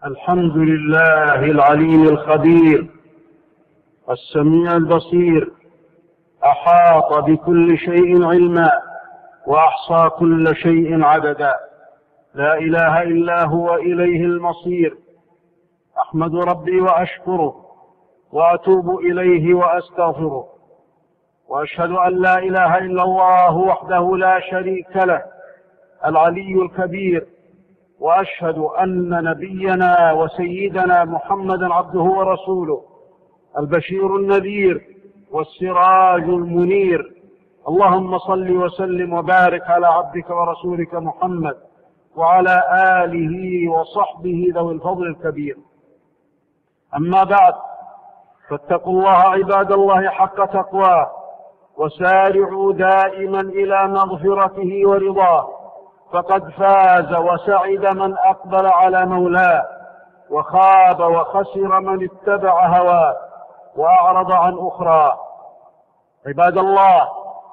الحمد لله العليم الخبير السميع البصير، أحاط بكل شيء علما وأحصى كل شيء عددا، لا إله إلا هو، إليه المصير. أحمد ربي وأشكره وأتوب إليه وأستغفره، وأشهد أن لا إله إلا الله وحده لا شريك له العلي الكبير، وأشهد أن نبينا وسيدنا محمدا عبده ورسوله البشير النذير والسراج المنير. اللهم صل وسلم وبارك على عبدك ورسولك محمد وعلى آله وصحبه ذوي الفضل الكبير. أما بعد، فاتقوا الله عباد الله حق تقواه، وسارعوا دائما إلى مغفرته ورضاه، فقد فاز وسعد من أقبل على مولاه، وخاب وخسر من اتبع هواه وأعرض عن أخرى. عباد الله،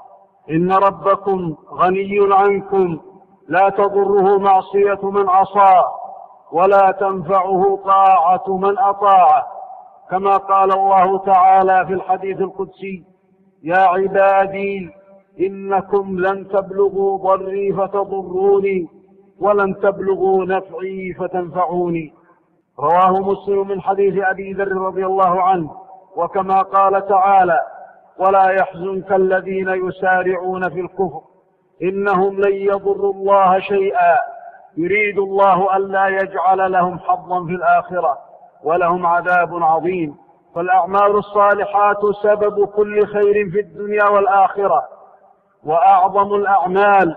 إن ربكم غني عنكم، لا تضره معصية من عصاه ولا تنفعه طاعة من أطاعه، كما قال الله تعالى في الحديث القدسي: يا عبادي إنكم لن تبلغوا ضري فتضروني ولن تبلغوا نفعي فتنفعوني. رواه مسلم من حديث أبي ذر رضي الله عنه. وكما قال تعالى: ولا يحزنك الذين يسارعون في الكفر إنهم لن يضروا الله شيئا يريد الله ألا يجعل لهم حظا في الآخرة ولهم عذاب عظيم. فالأعمال الصالحات سبب كل خير في الدنيا والآخرة، وأعظم الأعمال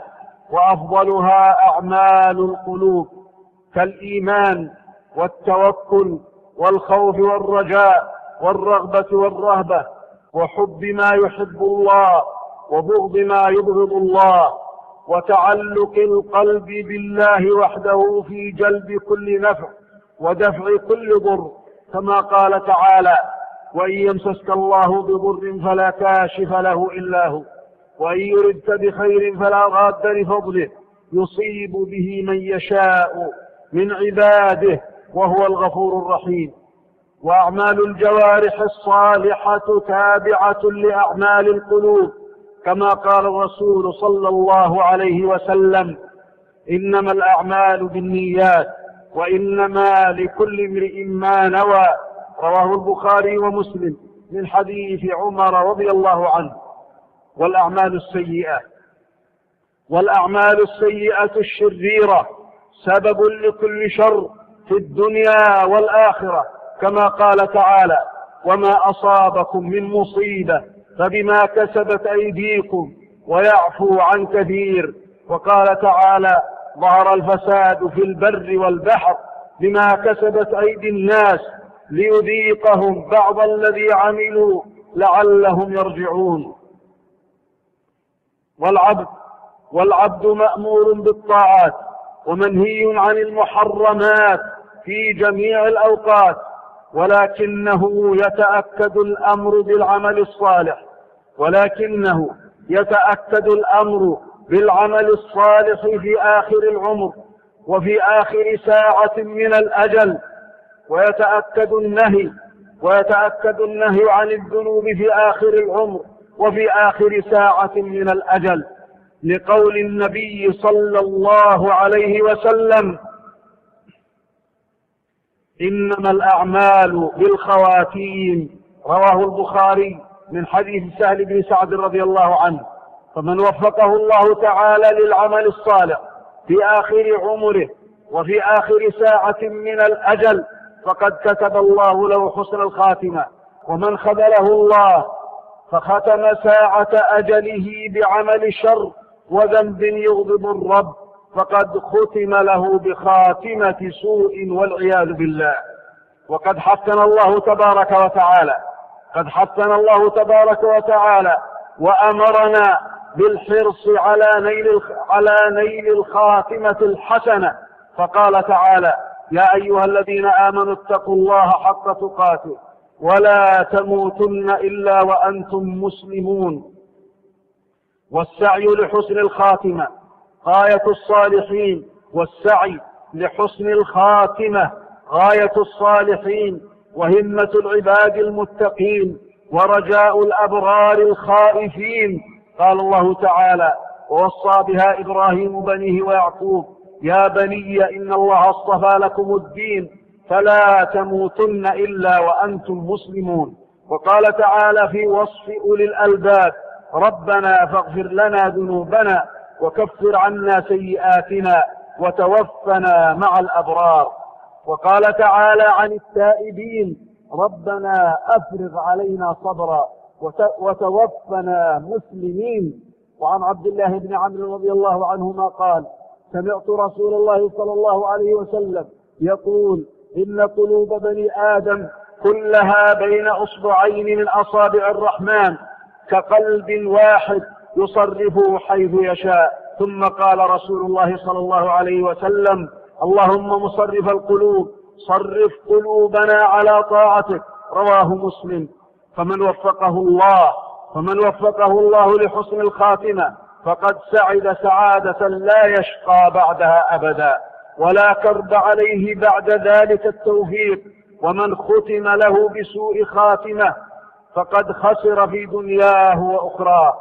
وأفضلها أعمال القلوب، كالإيمان والتوكل والخوف والرجاء والرغبة والرهبة، وحب ما يحب الله وبغض ما يبغض الله، وتعلق القلب بالله وحده في جلب كل نفع ودفع كل ضر، كما قال تعالى: وإن يمسسك الله بضر فلا كاشف له إلا هو، وإن يردك بخير فلا راد لفضله، يصيب به من يشاء من عباده وهو الغفور الرحيم. وأعمال الجوارح الصالحة تابعة لأعمال القلوب، كما قال الرسول صلى الله عليه وسلم: إنما الأعمال بالنيات وإنما لكل امرئ ما نوى. رواه البخاري ومسلم من حديث عمر رضي الله عنه. والأعمال السيئة الشريرة سبب لكل شر في الدنيا والآخرة، كما قال تعالى: وما أصابكم من مصيبة فبما كسبت أيديكم ويعفو عن كثير. وقال تعالى: ظهر الفساد في البر والبحر بما كسبت أيدي الناس ليذيقهم بعض الذي عملوا لعلهم يرجعون. والعبد مأمور بالطاعات ومنهي عن المحرمات في جميع الأوقات، ولكنه يتأكد الأمر بالعمل الصالح في آخر العمر وفي آخر ساعة من الأجل، ويتأكد النهي عن الذنوب في آخر العمر وفي آخر ساعة من الأجل، لقول النبي صلى الله عليه وسلم: إنما الأعمال بالخواتيم. رواه البخاري من حديث سهل بن سعد رضي الله عنه. فمن وفقه الله تعالى للعمل الصالح في آخر عمره وفي آخر ساعة من الأجل فقد كتب الله له حسن الخاتمة، ومن خذله الله فختم ساعة أجله بعمل شر وذنب يغضب الرب فقد ختم له بخاتمة سوء والعياذ بالله. وقد حثنا الله تبارك وتعالى وأمرنا بالحرص على نيل الخاتمة الحسنة، فقال تعالى: يا أيها الذين آمنوا اتقوا الله حق تقاته ولا تموتن إلا وأنتم مسلمون. والسعي لحسن الخاتمة غاية الصالحين، والسعي لحسن الخاتمة غاية الصالحين وهمة العباد المتقين ورجاء الأبرار الخائفين. قال الله تعالى: ووصى بها إبراهيم بنيه ويعقوب يا بني إن الله اصطفى لكم الدين فلا تموتن إلا وأنتم مسلمون. وقال تعالى في وصف أولي الألباب: ربنا فاغفر لنا ذنوبنا وكفر عنا سيئاتنا وتوفنا مع الأبرار. وقال تعالى عن التائبين: ربنا أفرغ علينا صبرا وتوفنا مسلمين. وعن عبد الله بن عمرو رضي الله عنهما قال: سمعت رسول الله صلى الله عليه وسلم يقول: إن قلوب بني آدم كلها بين أصبعين من أصابع الرحمن كقلب واحد يصرفه حيث يشاء. ثم قال رسول الله صلى الله عليه وسلم: اللهم مصرف القلوب صرف قلوبنا على طاعتك. رواه مسلم. فمن وفقه الله لحسن الخاتمة فقد سعد سعادة لا يشقى بعدها أبدا ولا كرب عليه بعد ذلك التوفيق. ومن ختم له بسوء خاتمة فقد خسر في دنياه وأخراه.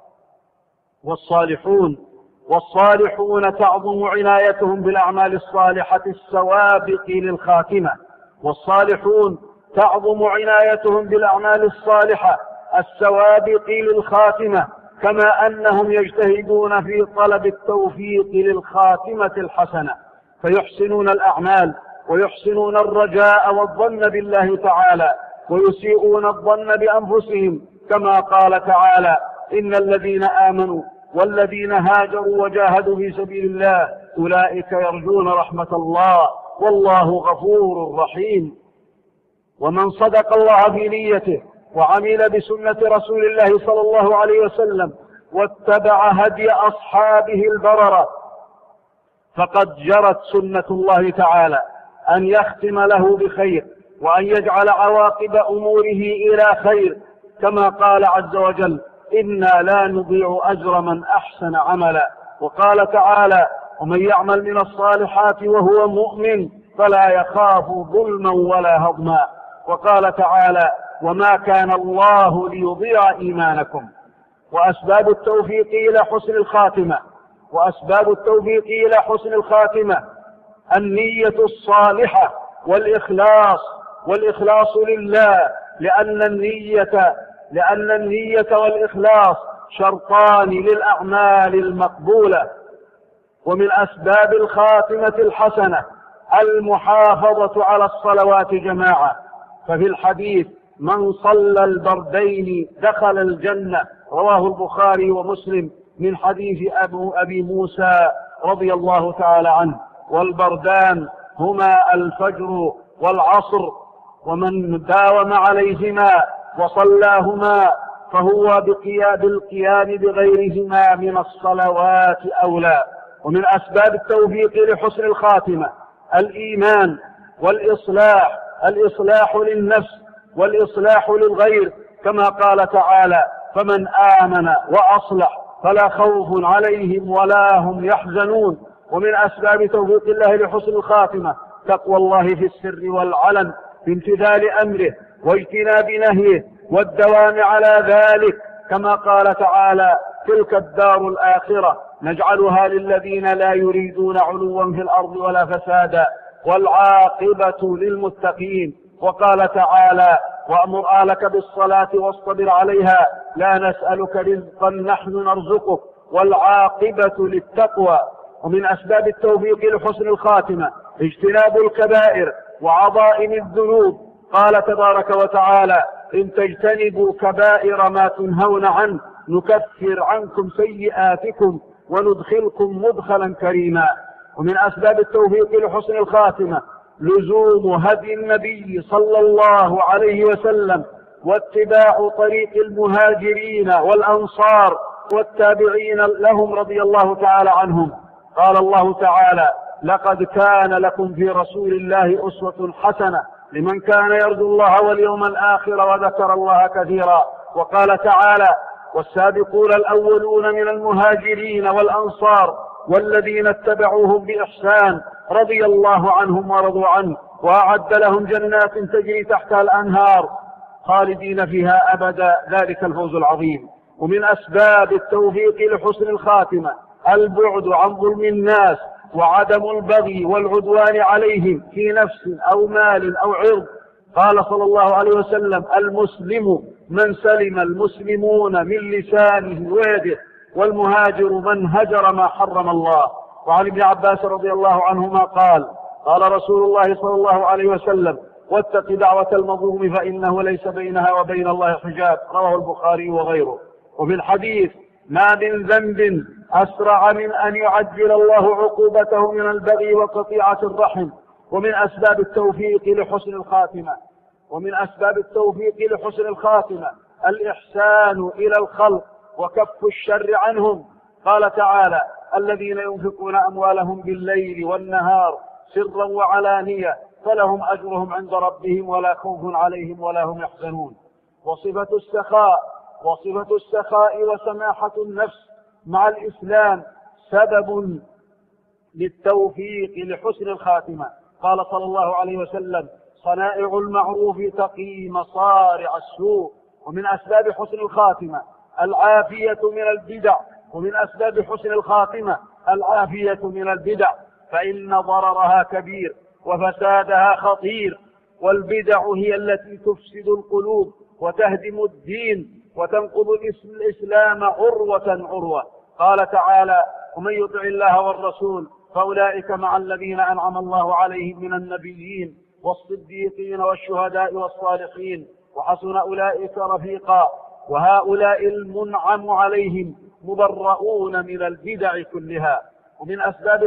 والصالحون تعظم عنايتهم بالأعمال الصالحة السوابق للخاتمة. والصالحون تعظم عنايتهم بالأعمال الصالحة السوابق للخاتمة، كما أنهم يجتهدون في طلب التوفيق للخاتمة الحسنة، فيحسنون الأعمال ويحسنون الرجاء والظن بالله تعالى، ويسيئون الظن بأنفسهم، كما قال تعالى: إن الذين آمنوا والذين هاجروا وجاهدوا في سبيل الله أولئك يرجون رحمة الله والله غفور رحيم. ومن صدق الله في نيته وعمل بسنة رسول الله صلى الله عليه وسلم واتبع هدي أصحابه البررة فقد جرت سنة الله تعالى أن يختم له بخير وأن يجعل عواقب أموره إلى خير، كما قال عز وجل: إنا لا نضيع أجر من أحسن عملا. وقال تعالى: ومن يعمل من الصالحات وهو مؤمن فلا يخاف ظلما ولا هضما. وقال تعالى: وما كان الله ليضيع إيمانكم. وأسباب التوفيق إلى حسن الخاتمة النية الصالحة والإخلاص لله، لأن النية والإخلاص شرطان للأعمال المقبولة. ومن أسباب الخاتمة الحسنة المحافظة على الصلوات جماعة، ففي الحديث: من صلى البردين دخل الجنة، رواه البخاري ومسلم من حديث أبي موسى رضي الله تعالى عنه. والبردان هما الفجر والعصر، ومن داوم عليهما وصلاهما فهو بالقيام بغيرهما من الصلوات أولى. ومن أسباب التوفيق لحسن الخاتمة الإيمان الإصلاح للنفس والإصلاح للغير، كما قال تعالى: فمن آمن وأصلح فلا خوف عليهم ولا هم يحزنون. ومن أسباب توفيق الله لحسن الخاتمة تقوى الله في السر والعلن بامتثال أمره واجتناب نهيه والدوام على ذلك، كما قال تعالى: تلك الدار الآخرة نجعلها للذين لا يريدون علوا في الأرض ولا فسادا والعاقبة للمتقين. وقال تعالى: وأمر أهلك بالصلاة واصطبر عليها لا نسألك رزقا نحن نرزقك والعاقبة للتقوى. ومن أسباب التوفيق لحسن الخاتمة اجتناب الكبائر وعظائم الذنوب. قال تبارك وتعالى: إن تجتنبوا كبائر ما تنهون عنه نكفر عنكم سيئاتكم وندخلكم مدخلا كريما. ومن أسباب التوفيق لحسن الخاتمة لزوم هدي النبي صلى الله عليه وسلم واتباع طريق المهاجرين والأنصار والتابعين لهم رضي الله تعالى عنهم. قال الله تعالى: لقد كان لكم في رسول الله أسوة حسنة لمن كان يرجو الله واليوم الآخر وذكر الله كثيرا. وقال تعالى: والسابقون الأولون من المهاجرين والأنصار والذين اتبعوهم بإحسان رضي الله عنهم ورضوا عنه وأعد لهم جنات تجري تحتها الأنهار خالدين فيها أبدا، ذلك الفوز العظيم. ومن أسباب التوفيق لحسن الخاتمة البعد عن ظلم الناس وعدم البغي والعدوان عليهم في نفس أو مال أو عرض. قال صلى الله عليه وسلم: المسلم من سلم المسلمون من لسانه ويده، والمهاجر من هجر ما حرم الله. وعن ابن عباس رضي الله عنهما قال: قال رسول الله صلى الله عليه وسلم: واتق دعوة المظلوم فإنه ليس بينها وبين الله حجاب. رواه البخاري وغيره. وفي الحديث: ما من ذنب أسرع من أن يعجل الله عقوبته من البغي وقطيعة الرحم. ومن أسباب التوفيق لحسن الخاتمة الإحسان إلى الخلق وكف الشر عنهم. قال تعالى: الذين ينفقون أموالهم بالليل والنهار سرا وعلانية فلهم أجرهم عند ربهم ولا خوف عليهم ولا هم يحزنون. وصفة السخاء وسماحة النفس مع الإسلام سبب للتوفيق لحسن الخاتمة. قال صلى الله عليه وسلم: صنائع المعروف تقي مصارع السوء. ومن أسباب حسن الخاتمة العافية من البدع، فإن ضررها كبير وفسادها خطير. والبدع هي التي تفسد القلوب وتهدم الدين وتنقض الإسلام عروة. قال تعالى: ومن يطع الله والرسول فأولئك مع الذين أنعم الله عليهم من النبيين والصديقين والشهداء والصالحين وحسن أولئك رفيقا. وهؤلاء المنعم عليهم مبرؤون من البدع كلها. ومن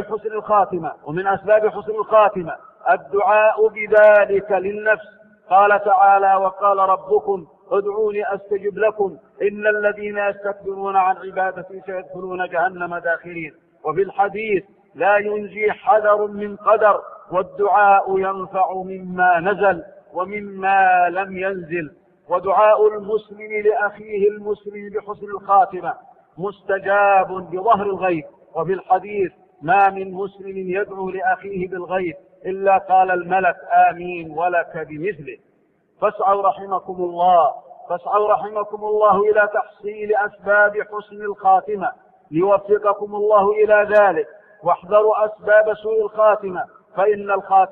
أسباب حسن الخاتمة الدعاء بذلك للنفس. قال تعالى: وقال ربكم ادعوني أستجب لكم إن الذين يستكبرون عن عبادتي سيدخلون جهنم داخرين. وفي الحديث: لا ينجي حذر من قدر، والدعاء ينفع مما نزل ومما لم ينزل. ودعاء المسلم لأخيه المسلم بحسن الخاتمة مستجاب بظهر الغيب. وفي الحديث: ما من مسلم يدعو لأخيه بالغيب إلا قال الملك آمين ولك بمثله. فاسعوا رحمكم الله إلى تحصيل أسباب حسن الخاتمة ليوفقكم الله إلى ذلك. واحذروا أسباب سوء الخاتمة، فإن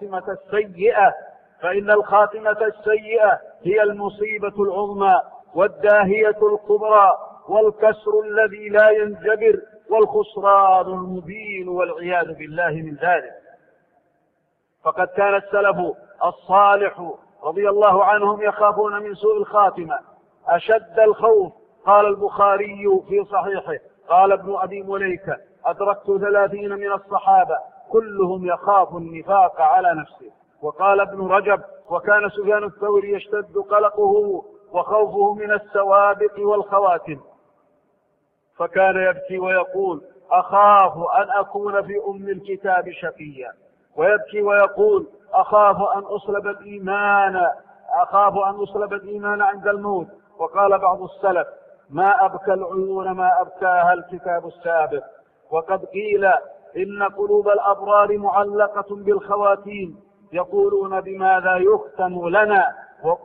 الخاتمة السيئة هي المصيبة العظمى والداهية الكبرى والكسر الذي لا ينجبر والخسران المبين والعياذ بالله من ذلك. فقد كان السلف الصالح رضي الله عنهم يخافون من سوء الخاتمة أشد الخوف. قال البخاري في صحيحه: قال ابن أبي مليكة: أدركت 30 من الصحابة كلهم يخاف النفاق على نفسه. وقال ابن رجب: وكان سفيان الثوري يشتد قلقه وخوفه من السوابق والخواتم، فكان يبكي ويقول: أخاف أن أكون في أم الكتاب شقيا، ويبكي ويقول: أخاف أن أصلب الإيمان عند الموت. وقال بعض السلف: ما أبكى العيون ما أبكاها الكتاب السابق. وقد قيل إن قلوب الأبرار معلقة بالخواتيم، يقولون: بماذا يختم لنا؟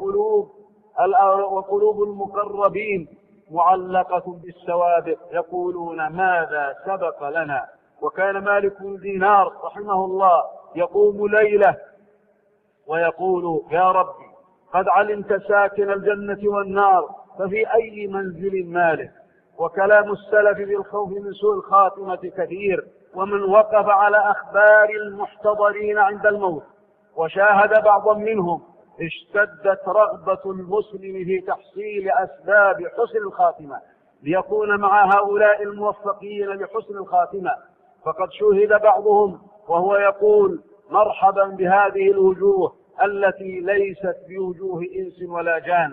وقلوب المقربين معلقة بالسوابق، يقولون: ماذا سبق لنا؟ وكان مالك بن دينار رحمه الله يقوم ليلة ويقول: يا ربي، قد علمت ساكن الجنة والنار، ففي أي منزل مالك؟ وكلام السلف بالخوف من سوء الخاتمة كثير. ومن وقف على أخبار المحتضرين عند الموت وشاهد بعضا منهم اشتدت رغبة المسلم في تحصيل أسباب حسن الخاتمة ليكون مع هؤلاء الموفقين لحسن الخاتمة. فقد شهد بعضهم وهو يقول: مرحبا بهذه الوجوه التي ليست بوجوه إنس ولا جان.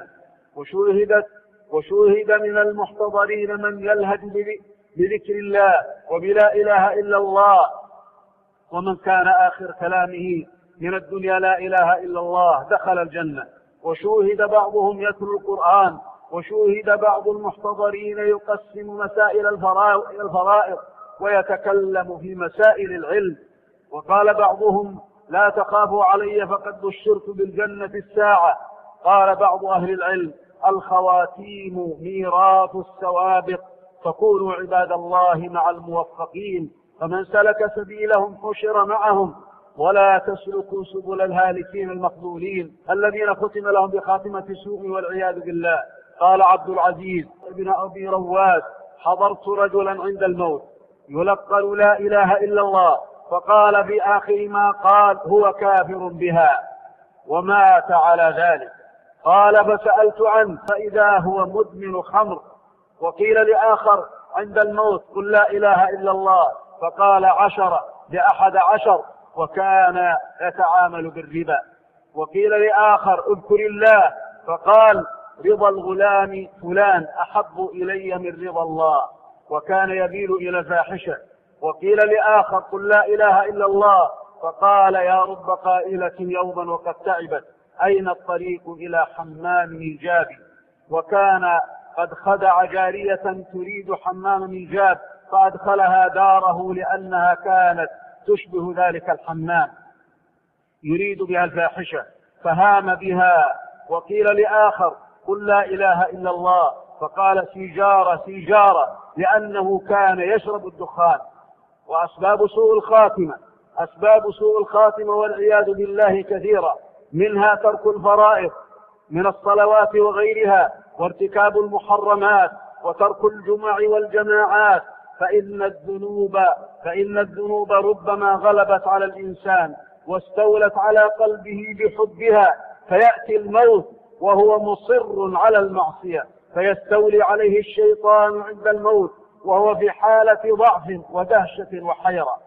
وشوهد من المحتضرين من يلهج بذكر الله وبلا إله إلا الله، ومن كان آخر كلامه من الدنيا لا إله إلا الله دخل الجنة. وشوهد بعضهم يتلو القرآن. وشوهد بعض المحتضرين يقسم مسائل الفرائض ويتكلم في مسائل العلم. وقال بعضهم لا تخافوا علي فقد بشرت بالجنة الساعة. قال بعض أهل العلم الخواتيم ميراث السوابق، فكونوا عباد الله مع الموفقين، فمن سلك سبيلهم حشر معهم، ولا تسلكوا سبل الهالكين المخذولين الذين ختم لهم بخاتمة سوء والعياذ بالله. قال عبد العزيز بن أبي رواد حضرت رجلا عند الموت يلقن لا إله إلا الله، فقال بآخر ما قال هو كافر بها، ومات على ذلك. قال فسألت عنه فإذا هو مدمن خمر. وقيل لآخر عند الموت قل لا إله إلا الله، فقال 10 ل11، وكان يتعامل بالربا. وقيل لآخر اذكر الله، فقال رضا الغلام فلان أحب إلي من رضا الله، وكان يميل إلى الفاحشة. وقيل لآخر قل لا إله إلا الله، فقال يا رب قائلة يوما وقد تعبت أين الطريق إلى حمام الجاب. وكان قد خدع جارية تريد حمام الجاب فأدخلها داره لأنها كانت تشبه ذلك الحمام يريد بها الفاحشة فهام بها. وقيل لآخر قل لا إله إلا الله، فقال سيجارة سيجارة لأنه كان يشرب الدخان. وأسباب سوء الخاتمة والعياذ بالله كثيرة، منها ترك الفرائض من الصلوات وغيرها، وارتكاب المحرمات، وترك الجمع والجماعات، فإن الذنوب ربما غلبت على الإنسان واستولت على قلبه بحبها، فيأتي الموت وهو مصر على المعصية، فيستولي عليه الشيطان عند الموت وهو في حالة ضعف ودهشة وحيرة،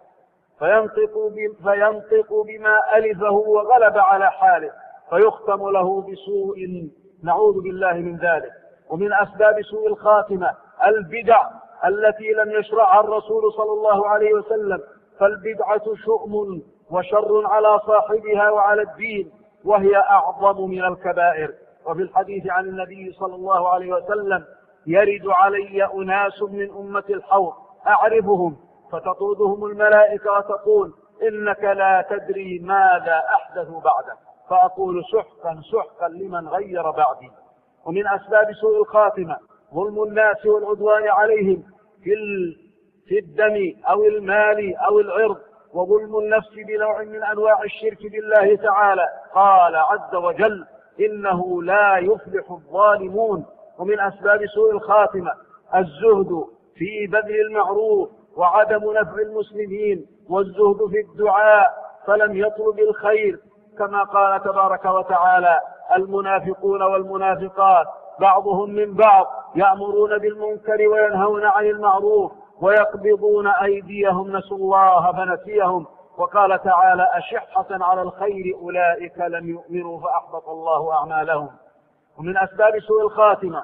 فينطق بما ألفه وغلب على حاله، فيختم له بسوء، نعوذ بالله من ذلك. ومن أسباب سوء الخاتمة البدع التي لم يشرعها الرسول صلى الله عليه وسلم، فالبدعة شؤم وشر على صاحبها وعلى الدين، وهي أعظم من الكبائر. وفي الحديث عن النبي صلى الله عليه وسلم يرد علي أناس من أمة الحوض أعرفهم فتطردهم الملائكة وتقول إنك لا تدري ماذا أحدثوا بعدك، فأقول سحقا سحقا لمن غير بعدي. ومن أسباب سوء الخاتمة ظلم الناس والعدوان عليهم في الدم أو المال أو العرض، وظلم النفس بنوع من أنواع الشرك بالله تعالى. قال عز وجل إنه لا يفلح الظالمون. ومن أسباب سوء الخاتمة الزهد في بذل المعروف وعدم نفع المسلمين، والزهد في الدعاء فلم يطلب الخير، كما قال تبارك وتعالى المنافقون والمنافقات بعضهم من بعض يأمرون بالمنكر وينهون عن المعروف ويقبضون أيديهم نسوا الله فنسيهم. وقال تعالى أشحة على الخير أولئك لم يؤمنوا فأحبط الله أعمالهم. ومن أسباب سوء الخاتمة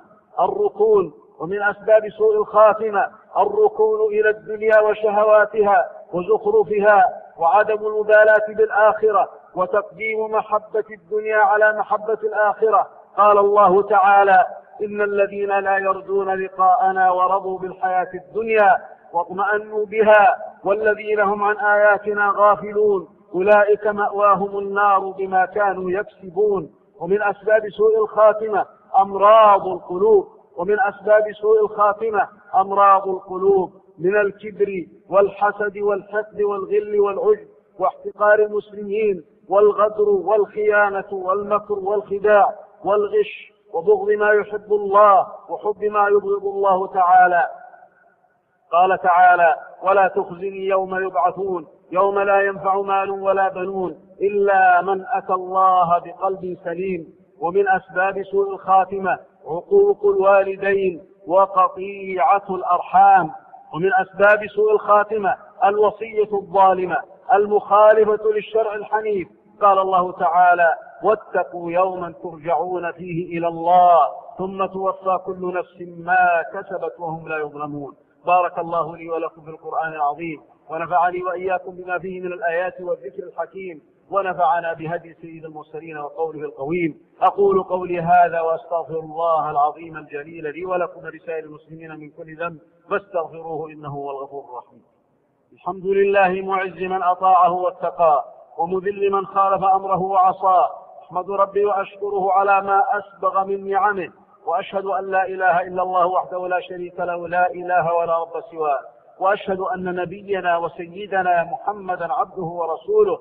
الركون إلى الدنيا وشهواتها وزخرفها، وعدم المبالاة بالآخرة، وتقديم محبة الدنيا على محبة الآخرة. قال الله تعالى إن الذين لا يرجون لقاءنا ورضوا بالحياة الدنيا واطمأنوا بها والذين هم عن آياتنا غافلون أولئك مأواهم النار بما كانوا يكسبون. ومن أسباب سوء الخاتمة أمراض القلوب من الكبر والحسد والحقد والغل والعجب واحتقار المسلمين والغدر والخيانة والمكر والخداع والغش وبغض ما يحب الله وحب ما يبغض الله تعالى. قال تعالى ولا تخزني يوم يبعثون يوم لا ينفع مال ولا بنون إلا من أتى الله بقلب سليم. ومن أسباب سوء الخاتمة عقوق الوالدين وقطيعة الأرحام. ومن أسباب سوء الخاتمة الوصية الظالمة المخالفة للشرع الحنيف. قال الله تعالى واتقوا يوما ترجعون فيه إلى الله ثم توفى كل نفس ما كسبت وهم لا يظلمون. بارك الله لي ولكم في القرآن العظيم، ونفعني وإياكم بما فيه من الآيات والذكر الحكيم، ونفعنا بهدي سيد المرسلين وقوله القويم. أقول قولي هذا وأستغفر الله العظيم الجليل لي ولكم ولسائر المسلمين من كل ذنب فاستغفروه إنه هو الغفور الرحيم. الحمد لله معز من أطاعه واتقاه، ومذل من خالف أمره وعصاه. أحمد ربي وأشكره على ما أسبغ من نعمه، وأشهد أن لا إله إلا الله وحده لا شريك له، لا إله ولا رب سواه. وأشهد أن نبينا وسيدنا محمدا عبده ورسوله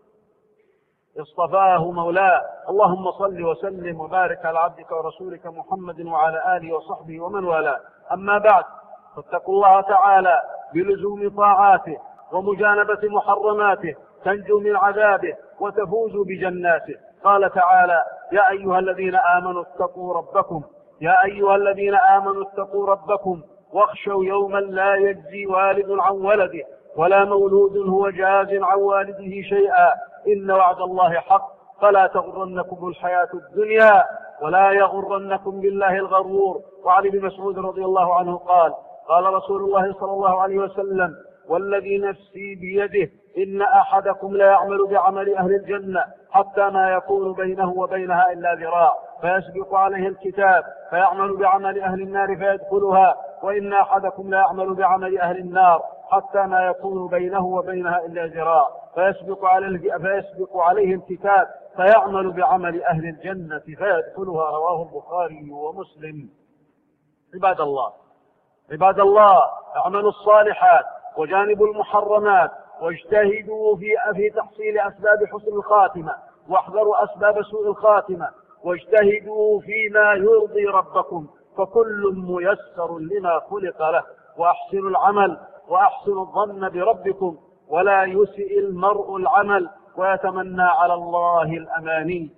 اصطفاه مولاه. اللهم صل وسلم وبارك على عبدك ورسولك محمد وعلى آله وصحبه ومن والاه. أما بعد، فاتقوا الله تعالى بلزوم طاعاته ومجانبة محرماته، تنجو من عذابه وتفوزوا بجناته. قال تعالى: يا أيها الذين آمنوا اتقوا ربكم، يا أيها الذين آمنوا اتقوا ربكم واخشوا يوما لا يجزي والد عن ولده ولا مولود هو جاز عن والده شيئا، إن وعد الله حق، فلا تغرنكم الحياة الدنيا ولا يغرنكم بالله الغرور. وعن ابن مسعود رضي الله عنه قال: قال رسول الله صلى الله عليه وسلم: والذي نفسي بيده إن أحدكم لا يعمل بعمل أهل الجنة حتى ما يكون بينه وبينها إلا ذراع، فيسبق عليه الكتاب فيعمل بعمل أهل النار فيدخلها، وإن أحدكم لا يعمل بعمل أهل النار حتى ما يكون بينه وبينها إلا ذراع، فيسبق عليه الكتاب فيعمل بعمل أهل الجنة فيدخلها. رواه البخاري ومسلم. عباد الله، اعملوا الصالحات وجانبوا المحرمات، واجتهدوا في تحصيل أسباب حسن الخاتمة، واحذروا أسباب سوء الخاتمة، واجتهدوا فيما يرضي ربكم، فكل ميسر لما خلق له. وأحسنوا العمل وأحسنوا الظن بربكم، ولا يسئ المرء العمل ويتمنى على الله الأماني.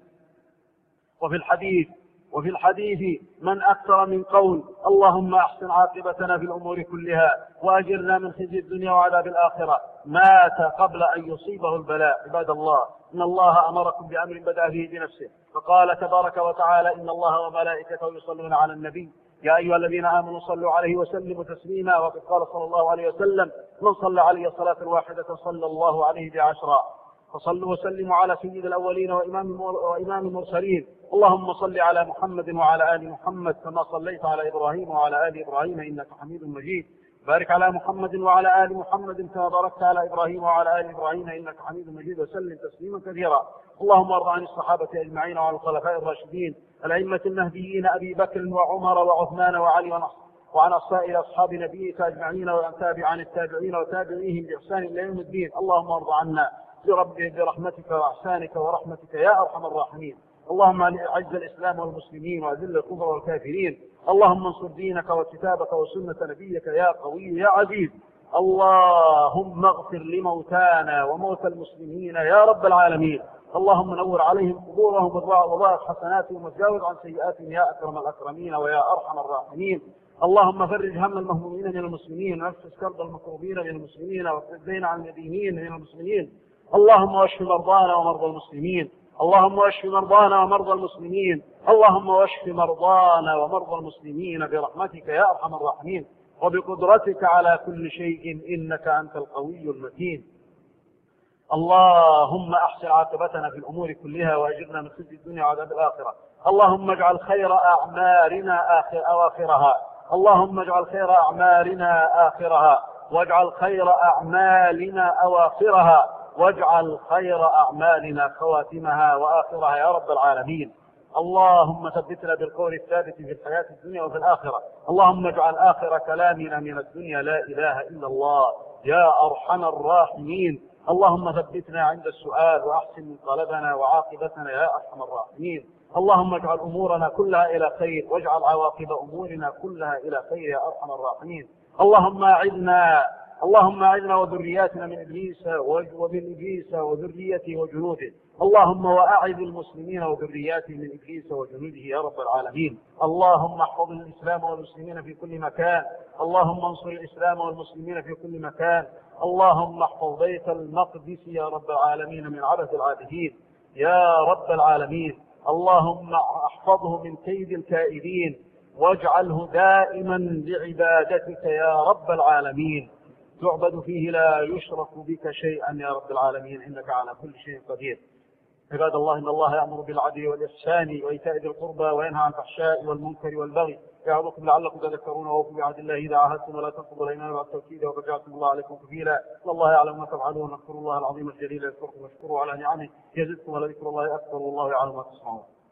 وفي الحديث من أكثر من قول: اللهم أحسن عاقبتنا في الأمور كلها وأجرنا من خزي الدنيا وعذاب الآخرة، مات قبل أن يصيبه البلاء. عباد الله، إن الله أمركم بأمر بدأ فيه بنفسه، فقال تبارك وتعالى: إن الله وملائكته يصلون على النبي يا أيها الذين آمنوا صلوا عليه وسلموا تسليما. وقد قال صلى الله عليه وسلم: من صلى علي صلاة واحدة صلى الله عليه بعشرا. فصلوا وسلموا على سيد الأولين وإمام المرسلين. اللهم صل على محمد وعلى آل محمد كما صليت على إبراهيم وعلى آل إبراهيم إنك حميد مجيد. بارك على محمد وعلى آل محمد كما باركت على إبراهيم وعلى آل إبراهيم إنك حميد مجيد، وسلم تسليما كثيرا. اللهم ارض عن الصحابة أجمعين وعن الخلفاء الراشدين الأئمة المهديين أبي بكر وعمر وعثمان وعلي وعن سائر أصحاب نبيك أجمعين، وعن تابعين التابعين وتابعيهم بإحسان إلى يوم الدين. اللهم ارض عنا برحمتك وإحسانك ورحمتك يا أرحم الراحمين. اللهم أعز الإسلام والمسلمين وأذل الكفر والكافرين. اللهم انصر دينك وكتابك وسنة نبيك يا قوي يا عزيز. اللهم اغفر لموتانا وموتى المسلمين يا رب العالمين. اللهم نور عليهم قبورهم وضاعف حسناتهم وتجاوز عن سيئاتهم يا أكرم الأكرمين ويا أرحم الراحمين. اللهم فرج هم المهمومين من المسلمين، ونفس كرب المكروبين من المسلمين، واقض الدين عن المدينين من المسلمين. اللهم واشف مرضانا ومرضى المسلمين. اللهم واشف مرضانا ومرضى المسلمين. اللهم واشف مرضانا ومرضى المسلمين برحمتك يا أرحم الراحمين، وبقدرتك على كل شيء، إنك أنت القوي المتين. اللهم أحسن عاقبتنا في الأمور كلها وأجرنا من خزي الدنيا وعذاب الآخرة. اللهم اجعل خير أعمالنا أواخرها. اللهم اجعل خير أعمالنا آخرها، واجعل خير أعمالنا أواخرها، واجعل خير أعمالنا خواتمها وآخرها يا رب العالمين. اللهم ثبتنا بالقول الثابت في الحياة الدنيا وفي الآخرة. اللهم اجعل آخر كلامنا من الدنيا لا إله إلا الله يا أرحم الراحمين. اللهم ثبتنا عند السؤال وأحسن من طلبنا وعاقبتنا يا أرحم الراحمين. اللهم اجعل أمورنا كلها إلى خير، واجعل عواقب أمورنا كلها إلى خير يا أرحم الراحمين. اللهم أعذنا وذرياتنا من إبليس ومن إبليس وذريته وجنوده. اللهم وأعذ المسلمين وذرياته من إبليس وجنوده يا رب العالمين. اللهم احفظ الإسلام والمسلمين في كل مكان. اللهم انصر الإسلام والمسلمين في كل مكان. اللهم احفظ بيت المقدس يا رب العالمين من عبث العابدين يا رب العالمين. اللهم احفظه من كيد الكائدين، واجعله دائما لعبادتك يا رب العالمين، تعبد فيه لا يشرك بك شيئا يا رب العالمين، إنك على كل شيء قدير. عباد الله، إن الله يأمر بالعدل والإحسان وإيتاء ذي القربى وينهى عن الفحشاء والمنكر والبغي يعظكم لعلكم تذكرون. وأوفوا بعهد الله إذا عاهدتم ولا تنقضوا الأيمان بعد التوكيد وقد جعلكم الله عليكم كفيلا. والله يعلم ما تفعلون. اذكروا الله العظيم الجليل يذكركم واشكروا على نعمه يزدكم ولذكر الله أكبر والله يعلم ما تصنعون.